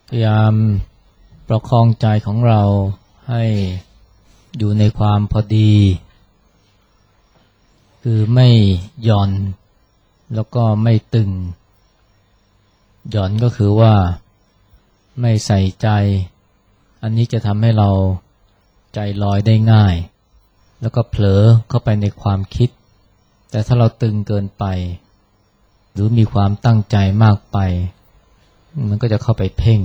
พยายามประคองใจของเราให้อยู่ในความพอดีคือไม่หย่อนแล้วก็ไม่ตึงหย่อนก็คือว่าไม่ใส่ใจอันนี้จะทำให้เราใจลอยได้ง่ายแล้วก็เผลอเข้าไปในความคิดแต่ถ้าเราตึงเกินไปหรือมีความตั้งใจมากไปมันก็จะเข้าไปเพ่ง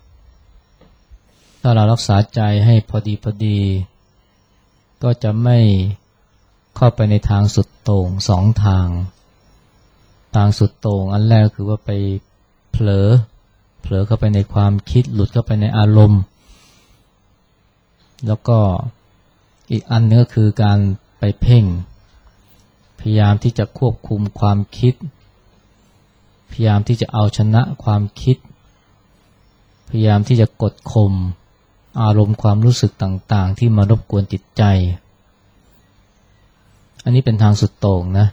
ถ้าเรารักษาใจให้พอดีก็จะไม่เข้าไปในทางสุดโต่งสองทางสุดโต่งอันแรกคือว่าไปเผลอเข้าไปในความคิดหลุดเข้าไปในอารมณ์แล้วก็อีกอันนึงก็คือการไปเพ่งพยายามที่จะควบคุมความคิดพยายามที่จะเอาชนะความคิดพยายามที่จะกดข่มอารมณ์ความรู้สึกต่างๆที่มารบกวนจิตใจอันนี้เป็นทางสุดโต่งนะ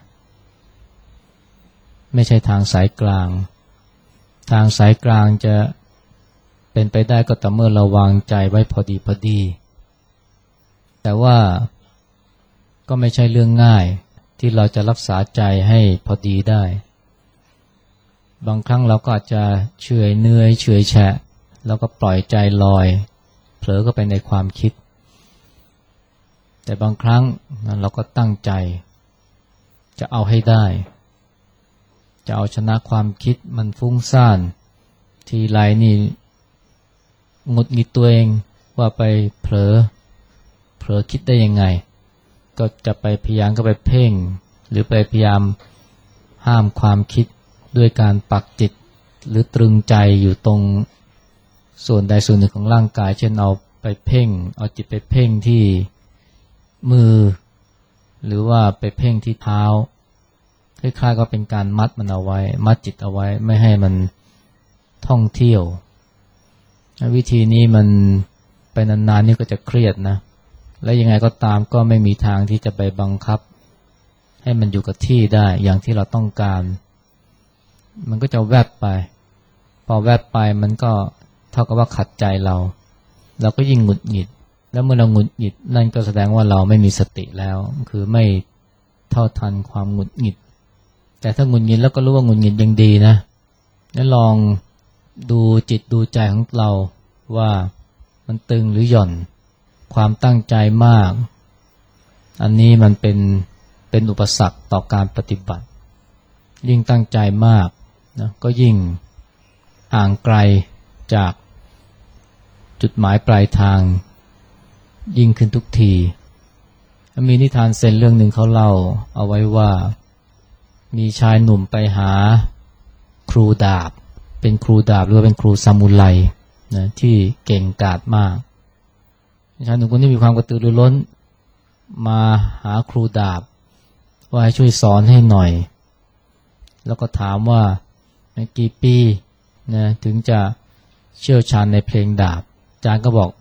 ไม่ใช่ทางสายกลางทางสายกลางจะเป็นไปได้ก็แต่เมื่อเราวางใจไว้พอดีแต่ว่าก็ไม่ใช่เรื่องง่ายที่เราจะรักษาใจให้พอดีได้บางครั้งเราก็อาจจะเฉื่อยเนื่อยเฉื่อยแฉะแล้วก็ปล่อยใจลอยเผลอเข้าไปในความคิดแต่บางครั้งเราก็ตั้งใจจะเอาให้ได้จะเอาชนะความคิดมันฟุ้งซ่านทีไรนี่หงุดหงิดตัวเองว่าไปเผลอคิดได้ยังไงก็จะไปพยายามก็ไปเพ่งหรือไปพยายามห้ามความคิดด้วยการปักจิตหรือตรึงใจอยู่ตรงส่วนใดส่วนหนึ่งของร่างกายเช่นเอาไปเพ่งเอาจิตไปเพ่งที่มือหรือว่าไปเพ่งที่เท้าคล้ายๆก็เป็นการมัดมันเอาไว้มัดจิตเอาไว้ไม่ให้มันท่องเที่ยววิธีนี้มันไปนานๆนี่ก็จะเครียดนะและยังไงก็ตามก็ไม่มีทางที่จะไปบังคับให้มันอยู่กับที่ได้อย่างที่เราต้องการมันก็จะแวบไปพอแวบไปมันก็เท่ากับว่าขัดใจเราก็ยิ่งหงุดหงิดแล้วเมื่อเราหงุดหงิดนั่นก็แสดงว่าเราไม่มีสติแล้วคือไม่เท่าทันความหงุดหงิดแต่ถ้าหงุดหงิดแล้วก็รู้ว่าหงุดหงิดยังดีนะแล้วลองดูจิตดูใจของเราว่ามันตึงหรือหย่อนความตั้งใจมากอันนี้มันเป็นอุปสรรคต่อการปฏิบัติยิ่งตั้งใจมากนะก็ยิ่งห่างไกลจากจุดหมายปลายทางยิ่งขึ้นทุกทีมีนิทานเซนเรื่องหนึ่งเขาเล่าเอาไว้ว่ามีชายหนุ่มไปหาครูดาบเป็นครูดาบหรือว่าเป็นครูซามูไรนะที่เก่งกาจมากชายหนุ่มคนนี้มีความกระตือรือร้นมาหาครูดาบว่าให้ช่วยสอนให้หน่อยแล้วก็ถามว่ากี่ปีนะถึงจะเชี่ยวชาญในเพลงดาบอาจารย์ก็บอก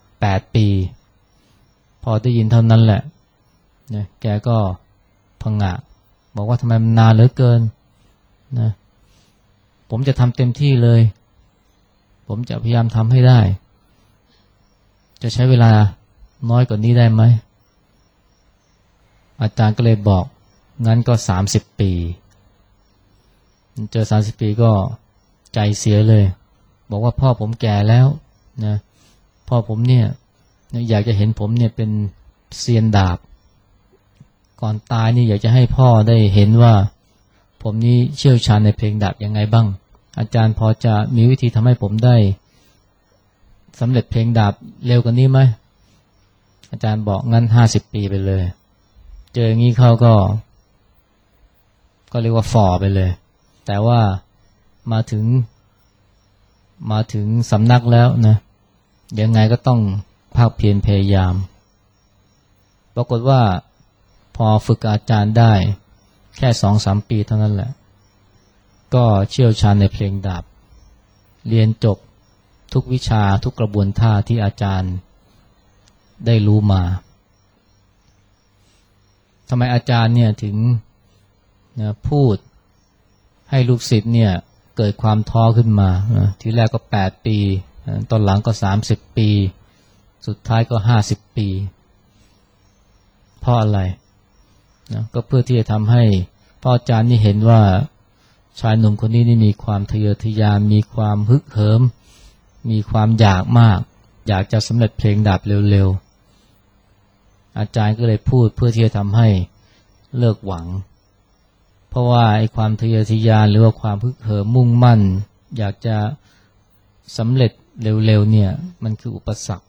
8 ปีพอได้ยินเท่านั้นแหละนะแกก็ผงะบอกว่าทำไมมันนานเหลือเกินนะผมจะทำเต็มที่เลยผมจะพยายามทำให้ได้จะใช้เวลาน้อยกว่านี้ได้ไหมอาจารย์ก็เลยบอกงั้นก็30 ปีเจอ30 ปีก็ใจเสียเลยบอกว่าพ่อผมแก่แล้วนะพ่อผมเนี่ยอยากจะเห็นผมเนี่ยเป็นเซียนดาบก่อนตายนี่อยากจะให้พ่อได้เห็นว่าผมนี่เชี่ยวชาญในเพลงดาบยังไงบ้างอาจารย์พอจะมีวิธีทำให้ผมได้สำเร็จเพลงดาบเร็วกว่านี้ไหมอาจารย์บอกงั้น50 ปีไปเลยเจออย่างนี้เขาก็เรียกว่าฝ่อไปเลยแต่ว่ามาถึงสำนักแล้วนะยังไงก็ต้องภาคเพียรพยายามปรากฏว่าพอฝึกอาจารย์ได้แค่ 2-3 ปีเท่านั้นแหละก็เชี่ยวชาญในเพลงดาบเรียนจบทุกวิชาทุกกระบวนท่าที่อาจารย์ได้รู้มาทำไมอาจารย์เนี่ยถึงนะพูดให้ลูกศิษย์เนี่ยเกิดความท้อขึ้นมาทีแรกก็8 ปีตอนหลังก็30 ปีสุดท้ายก็50 ปีเพราะอะไรนะก็เพื่อที่จะทำให้พ่ออาจารย์นี่เห็นว่าชายหนุ่มคนนี้นี่มีความทะเยอทะยานมีความฮึกเหิมมีความอยากมากอยากจะสำเร็จเพลงดาบเร็วๆอาจารย์ก็เลยพูดเพื่อที่จะทำให้เลิกหวังเพราะว่าไอ้ความทะเยอทะยานหรือว่าความฮึกเหิมมุ่งมั่นอยากจะสำเร็จเร็วๆเนี่ยมันคืออุปสรรค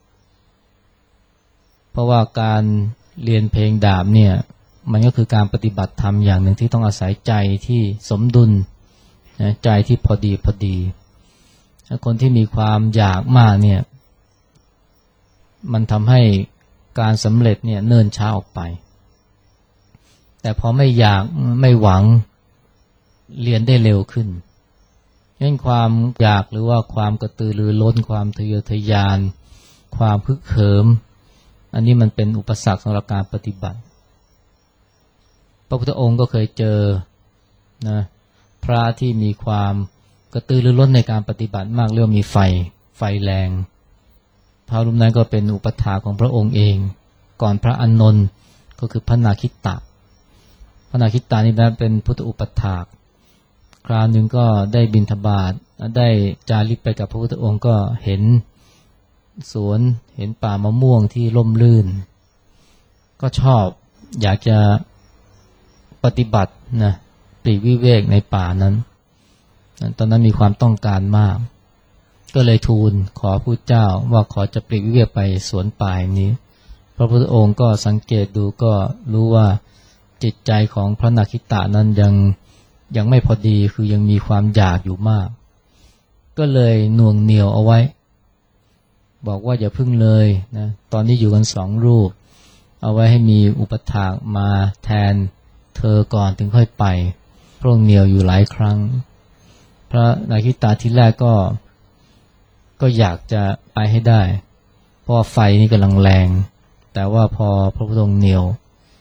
เพราะว่าการเรียนเพลงดาบเนี่ยมันก็คือการปฏิบัติธรรมอย่างหนึ่งที่ต้องอาศัยใจที่สมดุลนะใจที่พอดีถ้าคนที่มีความอยากมากเนี่ยมันทำให้การสำเร็จเนี่ยเนิ่นช้าออกไปแต่พอไม่อยากไม่หวังเรียนได้เร็วขึ้นงั้นความอยากหรือว่าความกระตือรือร้นความทะเยอทะยานความพึกเหิมอันนี้มันเป็นอุปสรรคสำหรับการปฏิบัติพระพุทธองค์ก็เคยเจอนะพระที่มีความกระตือรือร้นในการปฏิบัติมากเรื่องมีไฟแรงพระรูปนั้นก็เป็นอุปถาของพระองค์เองก่อนพระอานนท์ก็คือพระนาคิตะพระนาคิตะนี่เป็นพุทธอุปถากคราวหนึ่งก็ได้บิณฑบาตได้จาริกไปกับพระพุทธองค์ก็เห็นสวนเห็นป่ามะม่วงที่ร่มรื่นก็ชอบอยากจะปฏิบัตินะปลีกวิเวกในป่านั้นตอนนั้นมีความต้องการมากก็เลยทูลขอพระพุทธเจ้าว่าขอจะปลีกวิเวกไปสวนป่านี้พระพุทธองค์ก็สังเกตดูก็รู้ว่าจิตใจของพระนาคิตะนั้นยังไม่พอดีคือยังมีความอยากอยู่มากก็เลยหน่วงเหนี่ยวเอาไว้บอกว่าอย่าพึ่งเลยนะตอนนี้อยู่กัน2 รูปเอาไว้ให้มีอุปถากมาแทนเธอก่อนถึงค่อยไปพระองค์เหนี่ยวอยู่หลายครั้งพระนาคิตะทีแรกก็อยากจะไปให้ได้เพราะไฟนี่กำลังแรงแต่ว่าพอพระพุทธองค์เหนี่ยว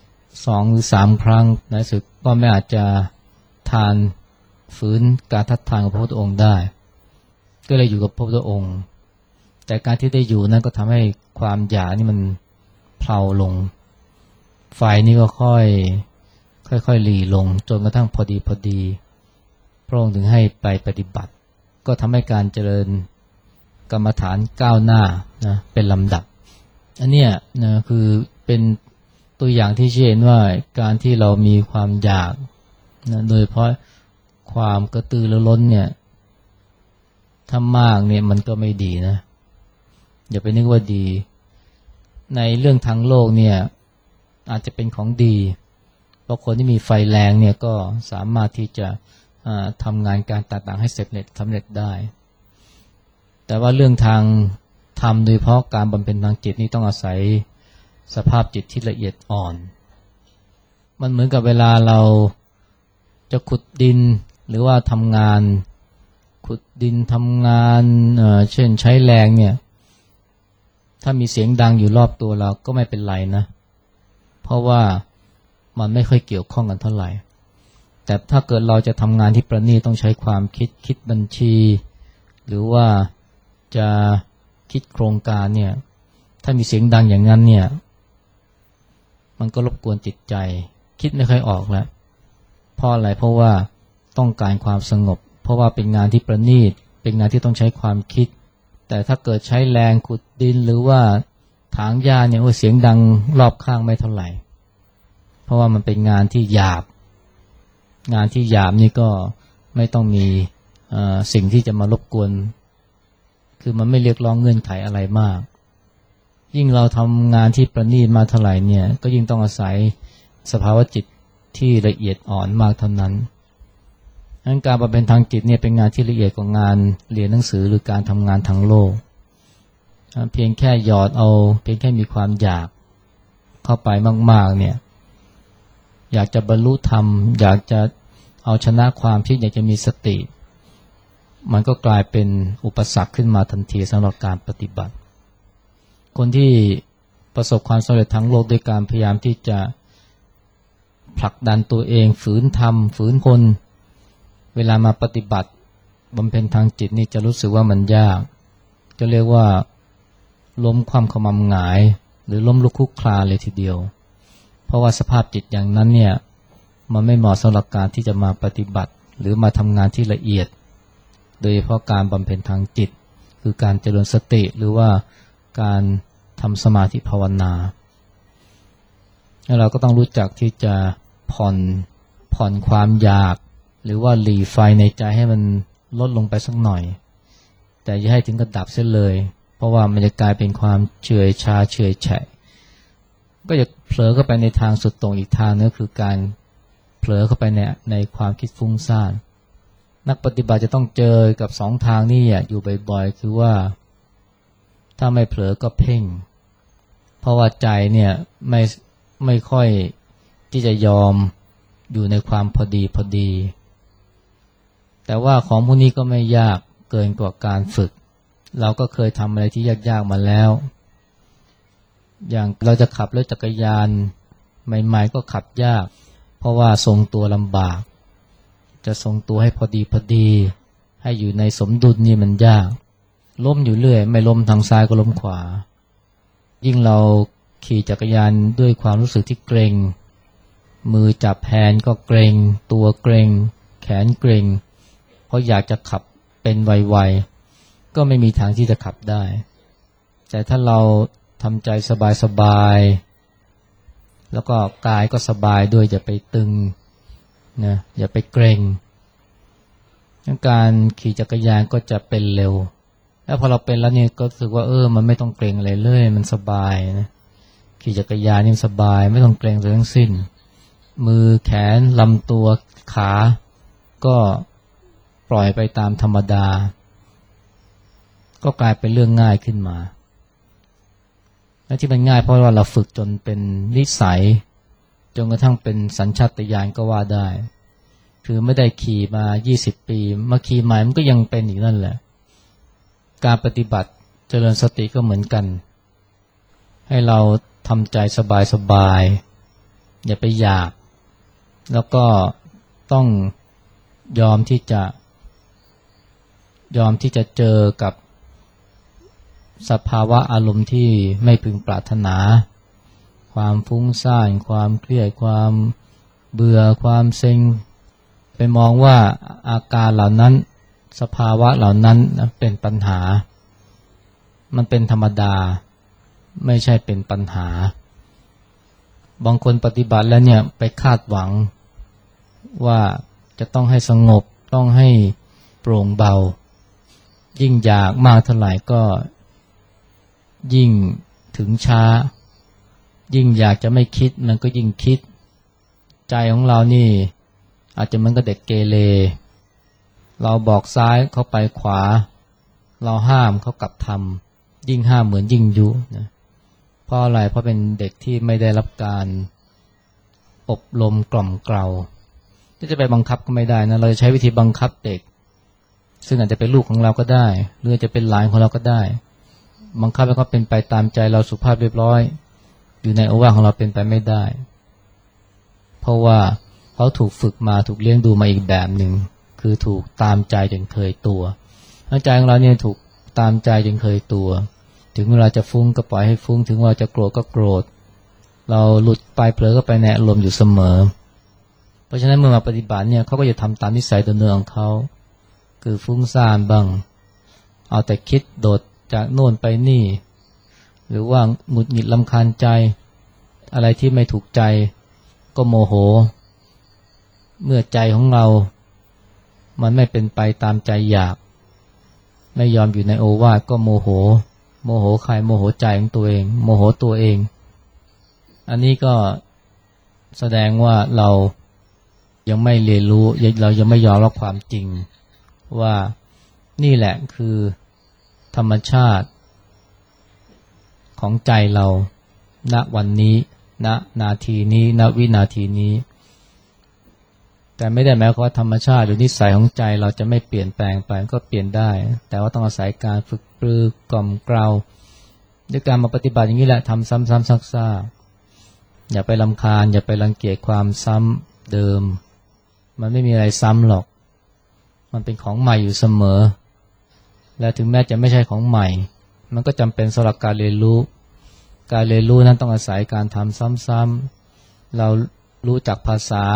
2 หรือ 3 ครั้งในสุดก็ไม่อาจจะทานฝืนการทัดทานของพระพุทธองค์ได้ก็เลยอยู่กับพระพุทธองค์แต่การที่ได้อยู่นั้นก็ทำให้ความอยากนี่มันเพลาลงไฟนี่ก็ค่อยหลีลงจนกระทั่งพอดีพระองค์ถึงให้ไปปฏิบัติก็ทำให้การเจริญกรรมฐานก้าวหน้านะเป็นลำดับอันเนี้ยนะคือเป็นตัวอย่างที่เห็นว่าการที่เรามีความอยากนะโดยเพราะความกระตือรือร้นเนี่ยถ้ามากเนี่ยมันก็ไม่ดีนะอย่าไปนึกว่าดีในเรื่องทางโลกเนี่ยอาจจะเป็นของดีเพราะคนที่มีไฟแรงเนี่ยก็สามารถที่จะทำงานการต่างๆให้สำเร็จได้แต่ว่าเรื่องทางธรรมโดยเฉพาะการบำเพ็ญทางจิตนี่ต้องอาศัยสภาพจิตที่ละเอียดอ่อนมันเหมือนกับเวลาเราจะขุดดินหรือว่าทำงานขุดดินทำงานเช่นใช้แรงเนี่ยถ้ามีเสียงดังอยู่รอบตัวเราก็ไม่เป็นไรนะเพราะว่ามันไม่ค่อยเกี่ยวข้องกันเท่าไหร่แต่ถ้าเกิดเราจะทำงานที่ประณีตต้องใช้ความคิดบัญชีหรือว่าจะคิดโครงการเนี่ยถ้ามีเสียงดังอย่างนั้นเนี่ยมันก็รบกวนจิตใจคิดไม่ค่อยออกแล้วเพราะอะไรเพราะว่าต้องการความสงบเพราะว่าเป็นงานที่ประณีตเป็นงานที่ต้องใช้ความคิดแต่ถ้าเกิดใช้แรงขุดดินหรือว่าถางหญ้าเนี่ยเสียงดังรอบข้างไม่เท่าไหร่เพราะว่ามันเป็นงานที่หยาบงานที่หยาบนี่ก็ไม่ต้องมีสิ่งที่จะมารบกวนคือมันไม่เรียกร้องเงื่อนไขอะไรมากยิ่งเราทำงานที่ประณีตมาเท่าไหร่เนี่ยก็ยิ่งต้องอาศัยสภาวะจิตที่ละเอียดอ่อนมากเท่านั้นงั้นการบำเพ็ญทางจิตเนี่ยเป็นงานที่ละเอียดกว่างานเรียนหนังสือหรือการทำงานทางโลกเพียงแค่หยอดเอาเพียงแค่มีความอยากเข้าไปมากๆเนี่ยอยากจะบรรลุธรรมอยากจะเอาชนะความคิดอยากจะมีสติมันก็กลายเป็นอุปสรรคขึ้นมาทันทีสำหรับการปฏิบัติคนที่ประสบความสำเร็จทั้งโลกด้วยการพยายามที่จะผลักดันตัวเองฝืนทำฝืนคนเวลามาปฏิบัติบำเพ็ญทางจิตนี่จะรู้สึกว่ามันยากจะเรียกว่าล้มคว่ำขมำหงายหรือล้มลุกคลุกคลานเลยทีเดียวเพราะว่าสภาพจิตอย่างนั้นเนี่ยมันไม่เหมาะสำหรับการที่จะมาปฏิบัติหรือมาทำงานที่ละเอียดโดยเฉพาะการบำเพ็ญทางจิตคือการเจริญสติหรือว่าการทำสมาธิภาวนาแล้วเราก็ต้องรู้จักที่จะผ่อนความอยากหรือว่าหลีไฟในใจให้มันลดลงไปสักหน่อยแต่อย่าให้ถึงกับดับเสียเลยเพราะว่ามันจะกลายเป็นความเฉื่อยชาเฉื่อยแฉะก็จะเผลอเข้าไปในทางสุดโต่งอีกทางนึงคือการเผลอเข้าไปในความคิดฟุ้งซ่านนักปฏิบัติจะต้องเจอกับสองทางนี้อยู่บ่อยๆคือว่าถ้าไม่เผลอก็เพ่งเพราะว่าใจเนี่ยไม่ค่อยที่จะยอมอยู่ในความพอดีแต่ว่าของพวกนี้ก็ไม่ยากเกินกว่าการฝึกเราก็เคยทำอะไรที่ยากๆมาแล้วอย่างเราจะขับรถจักรยานใหม่ๆก็ขับยากเพราะว่าทรงตัวลำบากจะทรงตัวให้พอดีให้อยู่ในสมดุลนี่มันยากล้มอยู่เรื่อยไม่ล้มทางซ้ายก็ล้มขวายิ่งเราขี่จักรยานด้วยความรู้สึกที่เกร็งมือจับแฮนด์ก็เกร็งตัวเกร็งแขนเกร็งเพราะอยากจะขับเป็นไวๆก็ไม่มีทางที่จะขับได้แต่ถ้าเราทำใจสบายๆแล้วก็กายก็สบายด้วยอย่าไปตึงนะอย่าไปเกร็งการขี่จักรยานก็จะเป็นเร็วแล้วพอเราเป็นแล้วเนี่ยก็รู้สึกว่ามันไม่ต้องเกร็งอะไรเลยมันสบายนะขี่จักรยานนี่สบายไม่ต้องเกร็งเลยทั้งสิ้นมือแขนลำตัวขาก็ปล่อยไปตามธรรมดาก็กลายเป็นเรื่องง่ายขึ้นมาและที่มันง่ายเพราะว่าเราฝึกจนเป็นนิสัยจนกระทั่งเป็นสัญชาตญาณก็ว่าได้คือไม่ได้ขี่มา20ปีมาขี่ใหม่มันก็ยังเป็นอีกนั่นแหละการปฏิบัติเจริญสติก็เหมือนกันให้เราทำใจสบายๆอย่าไปอยากแล้วก็ต้องยอมที่จะเจอกับสภาวะอารมณ์ที่ไม่พึงปรารถนาความฟุ้งซ่านความเครียดความเบื่อความเซ็งไปมองว่าอาการเหล่านั้นสภาวะเหล่านั้นเป็นปัญหามันเป็นธรรมดาไม่ใช่เป็นปัญหาบางคนปฏิบัติแล้วเนี่ยไปคาดหวังว่าจะต้องให้สงบต้องให้โปร่งเบายิ่งอยากมากเท่าไหร่ก็ยิ่งถึงช้ายิ่งอยากจะไม่คิดมันก็ยิ่งคิดใจของเรานี่อาจจะเหมือนกับเด็กเกเรเราบอกซ้ายเขาไปขวาเราห้ามเขากลับทำยิ่งห้ามเหมือนยิ่งยุนะเพราะอะไรเพราะเป็นเด็กที่ไม่ได้รับการอบรมกล่อมเกลาที่จะไปบังคับก็ไม่ได้นะเราจะใช้วิธีบังคับเด็กซึ่งอาจจะเป็นลูกของเราก็ได้หรือจะเป็นหลานของเราก็ได้บังคับแล้วก็เป็นไปตามใจเราสุภาพเรียบร้อยอยู่ในโอวาทของเราเป็นไปไม่ได้เพราะว่าเขาถูกฝึกมาถูกเลี้ยงดูมาอีกแบบหนึ่งคือถูกตามใจจนเคยตัวใจของเราเนี่ยถูกตามใจจนเคยตัวถึงเวลาจะฟุ้งก็ปล่อยให้ฟุ้งถึงเวลาจะโกรธก็โกรธเราหลุดไปเผลอก็ไปในอารมณ์อยู่เสมอเพราะฉะนั้นเมื่อมาปฏิบัติเนี่ยเขาก็จะทำตามนิสัยตัวเนื้อของเขาคือฟุ้งซ่านบ้างเอาแต่คิดโดดจากโน่นไปนี่หรือว่าหงุดหงิดรำคาญใจอะไรที่ไม่ถูกใจก็โมโหเมื่อใจของเรามันไม่เป็นไปตามใจอยากไม่ยอมอยู่ในโอวาทก็โมโหใครโมโหใจของตัวเองโมโหตัวเองอันนี้ก็แสดงว่าเรายังไม่เรียนรู้เรายังไม่ยอมรับความจริงว่านี่แหละคือธรรมชาติของใจเราณวันนี้ณนาทีนี้ณวินาทีนี้แต่ไม่ได้หมายความว่าธรรมชาติหรือนิสัยของใจเราจะไม่เปลี่ยนแปลงไปก็เปลี่ยนได้แต่ว่าต้องอาศัยการฝึกปรือกล่อมเกลาด้วยการมาปฏิบัติอย่างนี้แหละทำซ้ำๆซากๆอย่าไปรำคาญอย่าไปรังเกียจความซ้ำเดิมมันไม่มีอะไรซ้ำหรอกมันเป็นของใหม่อยู่เสมอและถึงแม้จะไม่ใช่ของใหม่มันก็จำเป็นสำหรับการเรียนรู้นั้นต้องอาศัยการทำซ้ำๆเรารู้จักภาษา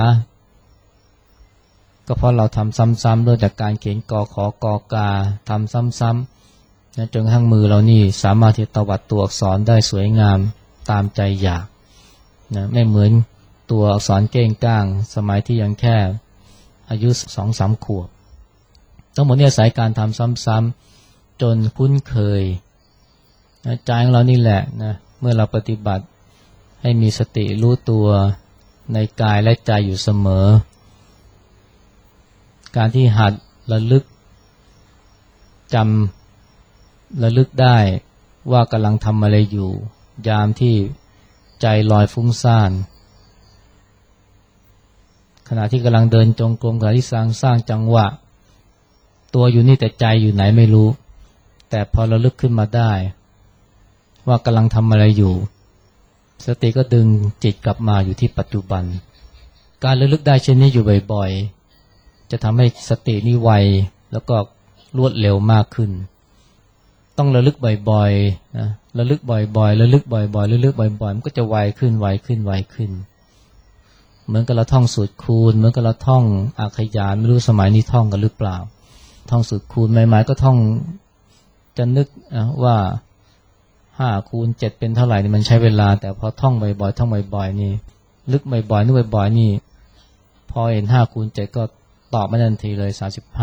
ก็เพราะเราทำซ้ำๆด้วยจากการเขียนกอขอกอกาทำซ้ำๆนะจนกระทั่งมือเรานี่สามารถที่ตวัดตัวอักษรได้สวยงามตามใจอยากนะไม่เหมือนตัวอักษรเก้งก้างสมัยที่ยังแค่อายุ 2-3 ขวบทั้งหมดนี้อาศัยการทำซ้ำๆจนคุ้นเคยนะใจของเรานี่แหละนะเมื่อเราปฏิบัติให้มีสติรู้ตัวในกายและใจอยู่เสมอการที่หัดระลึกจำระลึกได้ว่ากำลังทำอะไรอยู่ยามที่ใจลอยฟุ้งซ่านขณะที่กำลังเดินจงกรมขณะที่สร้างจังหวะตัวอยู่นี่แต่ใจอยู่ไหนไม่รู้แต่พอระลึกขึ้นมาได้ว่ากำลังทำอะไรอยู่สติก็ดึงจิตกลับมาอยู่ที่ปัจจุบันการระลึกได้เช่นนี้อยู่บ่อยๆจะทำให้สตินี่ไวแล้วก็รวดเร็วมากขึ้นต้องระลึกบ่อยๆนะระลึกบ่อยๆระลึกบ่อยๆระลึกบ่อยๆมันก็จะไวขึ้นเหมือนกับเราท่องสูตรคูณเหมือนกับเราท่องอาขยานไม่รู้สมัยนี้ท่องกันหรือเปล่าท่องสูตรคูณใหม่ๆก็ท่องจะนึกว่า5 คูณ 7เป็นเท่าไหร่นี่มันใช้เวลาแต่พอท่องบ่อยๆท่องบ่อยๆนี่ลึกบ่อยๆนึกบ่อยๆนี่พอเห็น5 คูณ 7ก็ตอบมาทันทีเลย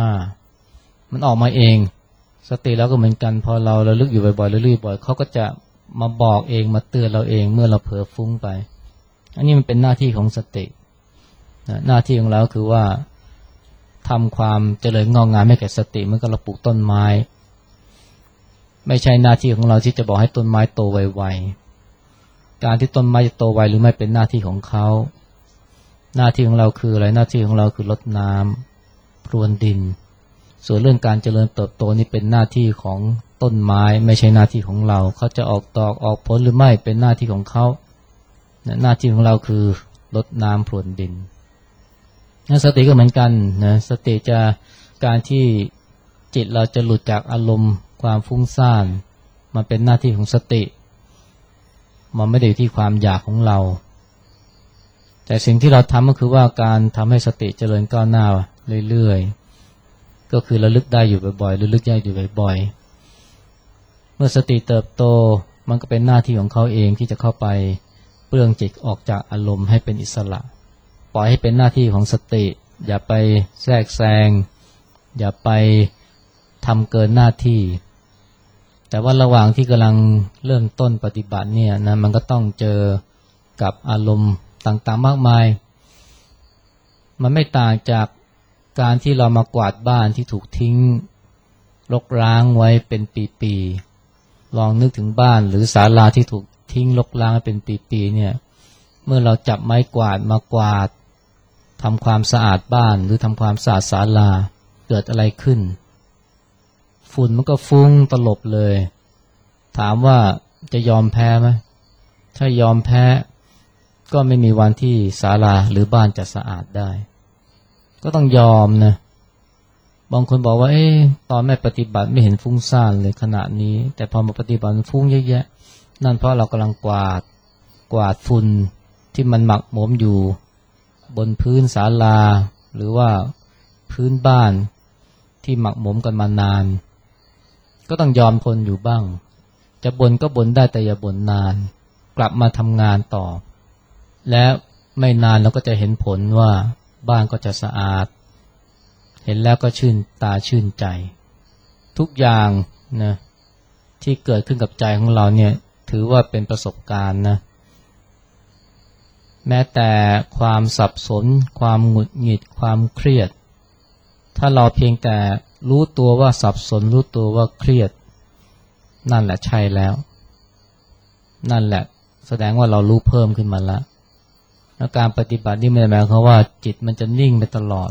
35มันออกมาเองสติแล้วก็เหมือนกันพอเราระลึกอยู่บ่อยๆระลึกบ่อยเขาก็จะมาบอกเองมาเตือนเราเองเมื่อเราเผลอฟุ้งไปอันนี้มันเป็นหน้าที่ของสติหน้าที่ของเราคือว่าทำความเจริญงอกงามให้แก่สติเหมือนกับเราปลูกต้นไม้ไม่ใช่หน้าที่ของเราที่จะบอกให้ต้นไม้โตไวๆการที่ต้นไม้จะโตไวหรือไม่เป็นหน้าที่ของเขาหน้าที่ของเราคืออะไรหน้าที่ของเราคือรดน้ำพรวนดินส่วนเรื่องการเจริญเติบโตนี่เป็นหน้าที่ของต้นไม้ไม่ใช่หน้าที่ของเราเขาจะออกดอกออกผลหรือไม่เป็นหน้าที่ของเขาหน้าที่ของเราคือรดน้ำพรวนดินสติก็เหมือนกันนะสติจะการที่จิตเราจะหลุดจากอารมณ์ความฟุ้งซ่านมันเป็นหน้าที่ของสติมันไม่ได้อยู่ที่ความอยากของเราแต่สิ่งที่เราทำก็คือว่าการทำให้สติเจริญก้าวหน้าเรื่อยๆก็คือระลึกได้อยู่บ่อยๆระลึกได้อยู่บ่อยๆเมื่อสติเติบโตมันก็เป็นหน้าที่ของเขาเองที่จะเข้าไปเปลื้องจิตออกจากอารมณ์ให้เป็นอิสระปล่อยให้เป็นหน้าที่ของสติอย่าไปแทรกแซงอย่าไปทำเกินหน้าที่แต่ว่าระหว่างที่กำลังเริ่มต้นปฏิบัติเนี่ยนะมันก็ต้องเจอกับอารมณ์ต่างๆมากมายมันไม่ต่างจากการที่เรามากวาดบ้านที่ถูกทิ้งรกร้างไว้เป็นปีๆลองนึกถึงบ้านหรือศาลาที่ถูกทิ้งรกร้างเป็นปีๆเนี่ยเมื่อเราจับไม้กวาดมากวาดทำความสะอาดบ้านหรือทำความสะอาดศาลาเกิดอะไรขึ้นฝุ่นมันก็ฟุ้งตลบเลยถามว่าจะยอมแพ้ไหมถ้ายอมแพ้ก็ไม่มีวันที่ศาลาหรือบ้านจะสะอาดได้ก็ต้องยอมนะบางคนบอกว่าตอนไม่ปฏิบัติไม่เห็นฟุ้งซ่านเลยขณะนี้แต่พอมาปฏิบัติฟุ้งเยอะแยะนั่นเพราะเรากำลังกวาดฝุ่นที่มันหมักหมมอยู่บนพื้นศาลาหรือว่าพื้นบ้านที่หมักหมมกันมานานก็ต้องยอมทนอยู่บ้างจะบ่นก็บ่นได้แต่อย่าบ่นนานกลับมาทำงานต่อและไม่นานเราก็จะเห็นผลว่าบ้านก็จะสะอาดเห็นแล้วก็ชื่นตาชื่นใจทุกอย่างนะที่เกิดขึ้นกับใจของเราเนี่ยถือว่าเป็นประสบการณ์นะแม้แต่ความสับสนความหงุดหงิดความเครียดถ้าเราเพียงแต่รู้ตัวว่าสับสนรู้ตัวว่าเครียดนั่นแหละใช่แล้วนั่นแหละแสดงว่าเรารู้เพิ่มขึ้นมาแล้วและการปฏิบัตินี่ไม่ได้หมายความว่าจิตมันจะนิ่งไปตลอด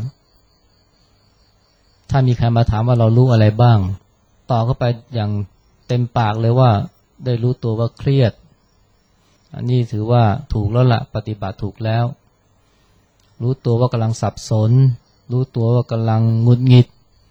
ถ้ามีใครมาถามว่าเรารู้อะไรบ้างตอบเข้าไปอย่างเต็มปากเลยว่าได้รู้ตัวว่าเครียดอันนี้ถือว่าถูกแล้วล่ะปฏิบัติถูกแล้วรู้ตัวว่ากำลังสับสนรู้ตัวว่ากำลังหงุดหงิด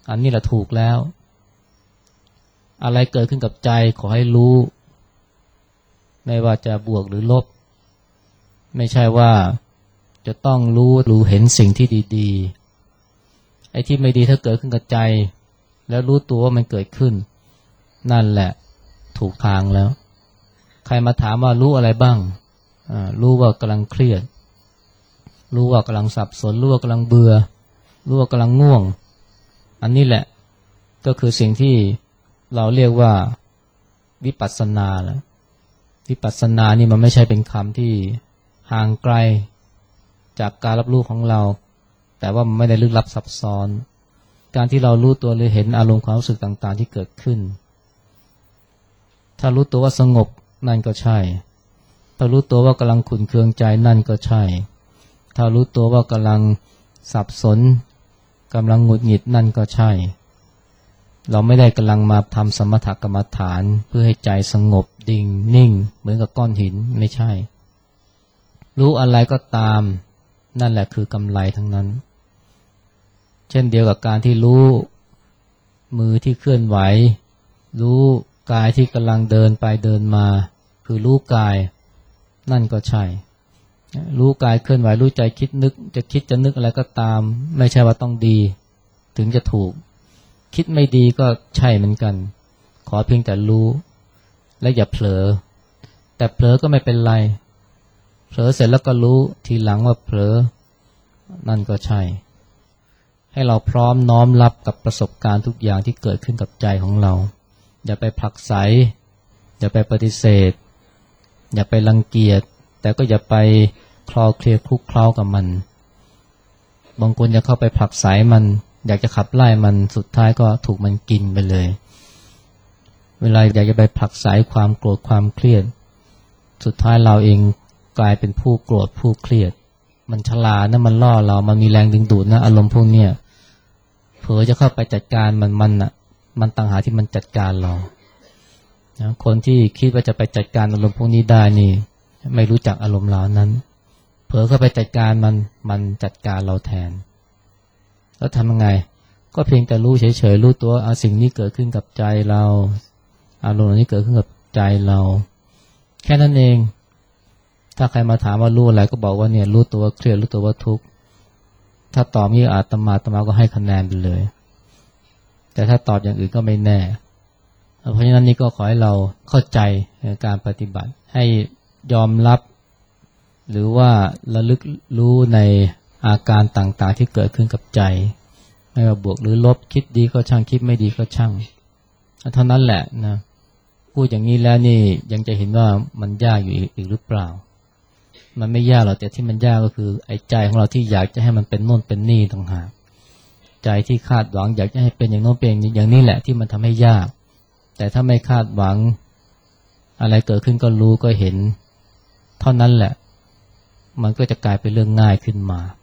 อันนี้แหละถูกแล้วอะไรเกิดขึ้นกับใจขอให้รู้ไม่ว่าจะบวกหรือลบไม่ใช่ว่าจะต้องรู้เห็นสิ่งที่ดีๆไอ้ที่ไม่ดีถ้าเกิดขึ้นกับใจแล้วรู้ตัวว่ามันเกิดขึ้นนั่นแหละถูกทางแล้วใครมาถามว่ารู้อะไรบ้างรู้ว่ากำลังเครียดรู้ว่ากำลังสับสนรู้ว่ากำลังเบื่อรู้ว่ากำลังง่วงอันนี้แหละก็คือสิ่งที่เราเรียกว่าวิปัสสนาแหละวิปัสสนานี่มันไม่ใช่เป็นคำที่ห่างไกลจากการรับรู้ของเราแต่ว่ามันไม่ได้ลึกลับซับซ้อนการที่เรารู้ตัวหรือเห็นอารมณ์ความรู้สึกต่างๆที่เกิดขึ้นถ้ารู้ตัวว่าสงบนั่นก็ใช่ถ้ารู้ตัวว่ากำลังขุ่นเคืองใจนั่นก็ใช่ถ้ารู้ตัวว่ากำลังสับสนกำลังหงุดหงิดนั่นก็ใช่เราไม่ได้กำลังมาทำสมถกรรมฐานเพื่อให้ใจสงบดิ่งนิ่งเหมือนกับก้อนหินไม่ใช่รู้อะไรก็ตามนั่นแหละคือกำไรทั้งนั้นเช่นเดียวกับการที่รู้มือที่เคลื่อนไหวรู้กายที่กำลังเดินไปเดินมาคือรู้กายนั่นก็ใช่รู้กายเคลื่อนไหวรู้ใจคิดนึกจะคิดจะนึกอะไรก็ตามไม่ใช่ว่าต้องดีถึงจะถูกคิดไม่ดีก็ใช่เหมือนกันขอเพียงแต่รู้และอย่าเผลอแต่เผลอก็ไม่เป็นไรเผลอเสร็จแล้วก็รู้ทีหลังว่าเผลอนั่นก็ใช่ให้เราพร้อมน้อมรับกับประสบการณ์ทุกอย่างที่เกิดขึ้นกับใจของเราอย่าไปผลักไสอย่าไปปฏิเสธอย่าไปรังเกียจแต่ก็อย่าไปคลอเคลียคลุกเคล้ากับมันบางคนจะเข้าไปผลักไสมันอยากจะขับไล่มันสุดท้ายก็ถูกมันกินไปเลยเวลาอยากจะไปผลักไสความโกรธความเครียดสุดท้ายเราเองกลายเป็นผู้โกรธผู้เครียดมันฉลาดนะมันล่อเรามันมีแรงดึงดูดนะอารมณ์พวกเนี้ยเผลอจะเข้าไปจัดการมันต่างหากที่มันจัดการเรานะคนที่คิดว่าจะไปจัดการอารมณ์พวกนี้ได้นี่ไม่รู้จักอารมณ์เหล่านั้นเผลอเข้าไปจัดการมันจัดการเราแทนแล้วทำยังไงก็เพียงแต่รู้เฉยๆรู้ตัวสิ่งนี้เกิดขึ้นกับใจเราอารมณ์นี้เกิดขึ้นกับใจเราแค่นั้นเองถ้าใครมาถามว่ารู้อะไรก็บอกว่าเนี่ยรู้ตัวเครียดรู้ตัวว่าทุกข์ถ้าตอบนี้อาตมาก็ให้คะแนนไปเลยแต่ถ้าตอบอย่างอื่นก็ไม่แน่เพราะฉะนั้นนี่ก็ขอให้เราเข้าใจในการปฏิบัติให้ยอมรับหรือว่าระลึกรู้ในอาการต่างๆที่เกิดขึ้นกับใจไม่ว่าบวกหรือลบคิดดีก็ช่างคิดไม่ดีก็ช่างเท่านั้นแหละนะพูดอย่างนี้แล้วนี่ยังจะเห็นว่ามันยากอยู่อีกหรือเปล่ามันไม่ยากหรอกแต่ที่มันยากก็คือไอ้ใจของเราที่อยากจะให้มันเป็นโน่นเป็นนี่ต่างหากใจที่คาดหวังอยากจะให้เป็นอย่างโน้นเป็นอย่างนี้แหละที่มันทำให้ยากแต่ถ้าไม่คาดหวังอะไรเกิดขึ้นก็รู้ก็เห็นเท่านั้นแหละมันก็จะกลายเป็นเรื่องง่ายขึ้นมา